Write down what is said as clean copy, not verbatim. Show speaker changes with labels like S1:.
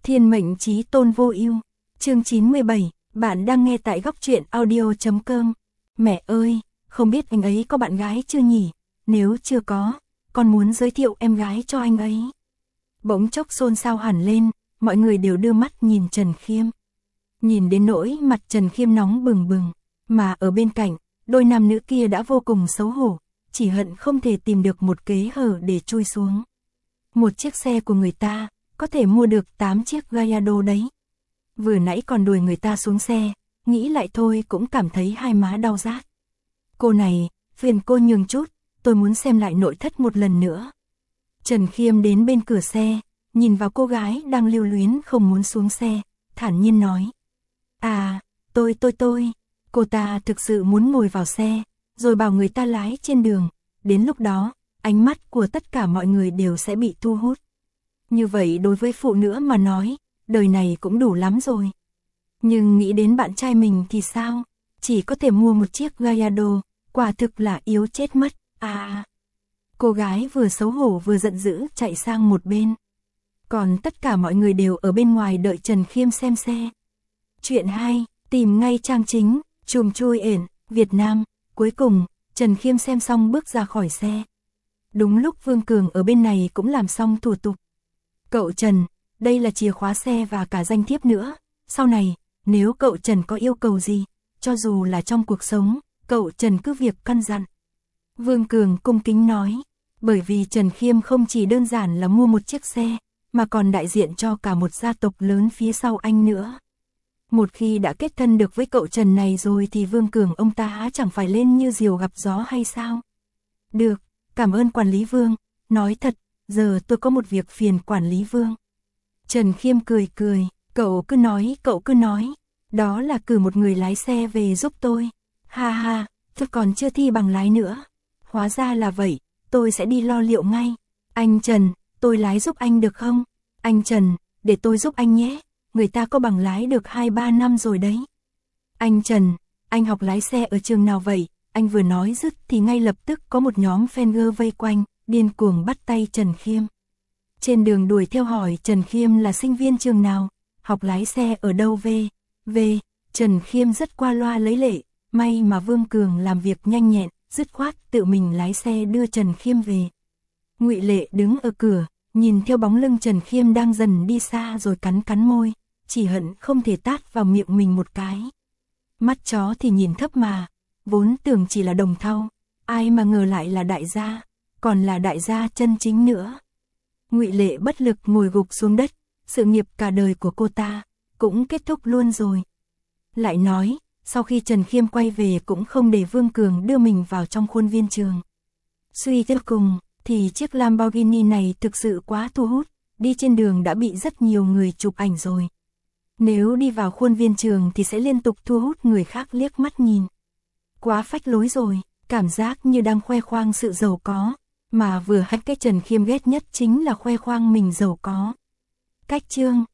S1: Thiên mệnh chí tôn vô ưu. Chương 97, bạn đang nghe tại góc truyện audio.com. Mẹ ơi, không biết anh ấy có bạn gái chưa nhỉ? Nếu chưa có, con muốn giới thiệu em gái cho anh ấy. Bỗng chốc xôn xao hẳn lên, mọi người đều đưa mắt nhìn Trần Khiêm. Nhìn đến nỗi mặt Trần Khiêm nóng bừng bừng, mà ở bên cạnh, đôi nam nữ kia đã vô cùng xấu hổ, chỉ hận không thể tìm được một kế hở để chui xuống. Một chiếc xe của người ta, có thể mua được 8 chiếc Gallardo đấy. Vừa nãy còn đuổi người ta xuống xe, nghĩ lại thôi cũng cảm thấy hai má đau rát. Cô này, phiền cô nhường chút, tôi muốn xem lại nội thất một lần nữa. Trần Khiêm đến bên cửa xe, nhìn vào cô gái đang lưu luyến không muốn xuống xe, thản nhiên nói. À, tôi, cô ta thực sự muốn ngồi vào xe, rồi bảo người ta lái trên đường, đến lúc đó, ánh mắt của tất cả mọi người đều sẽ bị thu hút. Như vậy đối với phụ nữ mà nói, đời này cũng đủ lắm rồi. Nhưng nghĩ đến bạn trai mình thì sao? Chỉ có thể mua một chiếc Gallardo, quả thực là yếu chết mất. À! Cô gái vừa xấu hổ vừa giận dữ chạy sang một bên. Còn tất cả mọi người đều ở bên ngoài đợi Trần Khiêm xem xe. Chuyện 2, tìm ngay trang chính, chùm chui ển, Việt Nam. Cuối cùng, Trần Khiêm xem xong bước ra khỏi xe. Đúng lúc Vương Cường ở bên này cũng làm xong thủ tục. Cậu Trần, đây là chìa khóa xe và cả danh thiếp nữa. Sau này, nếu cậu Trần có yêu cầu gì, cho dù là trong cuộc sống, cậu Trần cứ việc căn dặn. Vương Cường cung kính nói, bởi vì Trần Khiêm không chỉ đơn giản là mua một chiếc xe, mà còn đại diện cho cả một gia tộc lớn phía sau anh nữa. Một khi đã kết thân được với cậu Trần này rồi thì Vương Cường ông ta chẳng phải lên như diều gặp gió hay sao? Được, cảm ơn quản lý Vương, nói thật, giờ tôi có một việc phiền quản lý Vương. Trần Khiêm cười, cậu cứ nói, đó là cử một người lái xe về giúp tôi. Ha ha, tôi còn chưa thi bằng lái nữa. Hóa ra là vậy, tôi sẽ đi lo liệu ngay. Anh Trần, tôi lái giúp anh được không? Anh Trần, để tôi giúp anh nhé, người ta có bằng lái được 2-3 năm rồi đấy. Anh Trần, anh học lái xe ở trường nào vậy? Anh vừa nói dứt thì ngay lập tức có một nhóm fan vây quanh, điên cuồng bắt tay Trần Khiêm. Trên đường đuổi theo hỏi Trần Khiêm là sinh viên trường nào, học lái xe ở đâu về. Trần Khiêm rất qua loa lấy lệ, may mà Vương Cường làm việc nhanh nhẹn, dứt khoát tự mình lái xe đưa Trần Khiêm về. Ngụy Lệ đứng ở cửa, nhìn theo bóng lưng Trần Khiêm đang dần đi xa rồi cắn môi, chỉ hận không thể tát vào miệng mình một cái. Mắt chó thì nhìn thấp mà, vốn tưởng chỉ là đồng thau, ai mà ngờ lại là đại gia, còn là đại gia chân chính nữa. Ngụy Lệ bất lực ngồi gục xuống đất, sự nghiệp cả đời của cô ta cũng kết thúc luôn rồi. Lại nói, sau khi Trần Khiêm quay về cũng không để Vương Cường đưa mình vào trong khuôn viên trường. Suy cho cùng, thì chiếc Lamborghini này thực sự quá thu hút, đi trên đường đã bị rất nhiều người chụp ảnh rồi. Nếu đi vào khuôn viên trường thì sẽ liên tục thu hút người khác liếc mắt nhìn. Quá phách lối rồi, cảm giác như đang khoe khoang sự giàu có, mà vừa hay cái Trần Khiêm ghét nhất chính là khoe khoang mình giàu có. Cách chương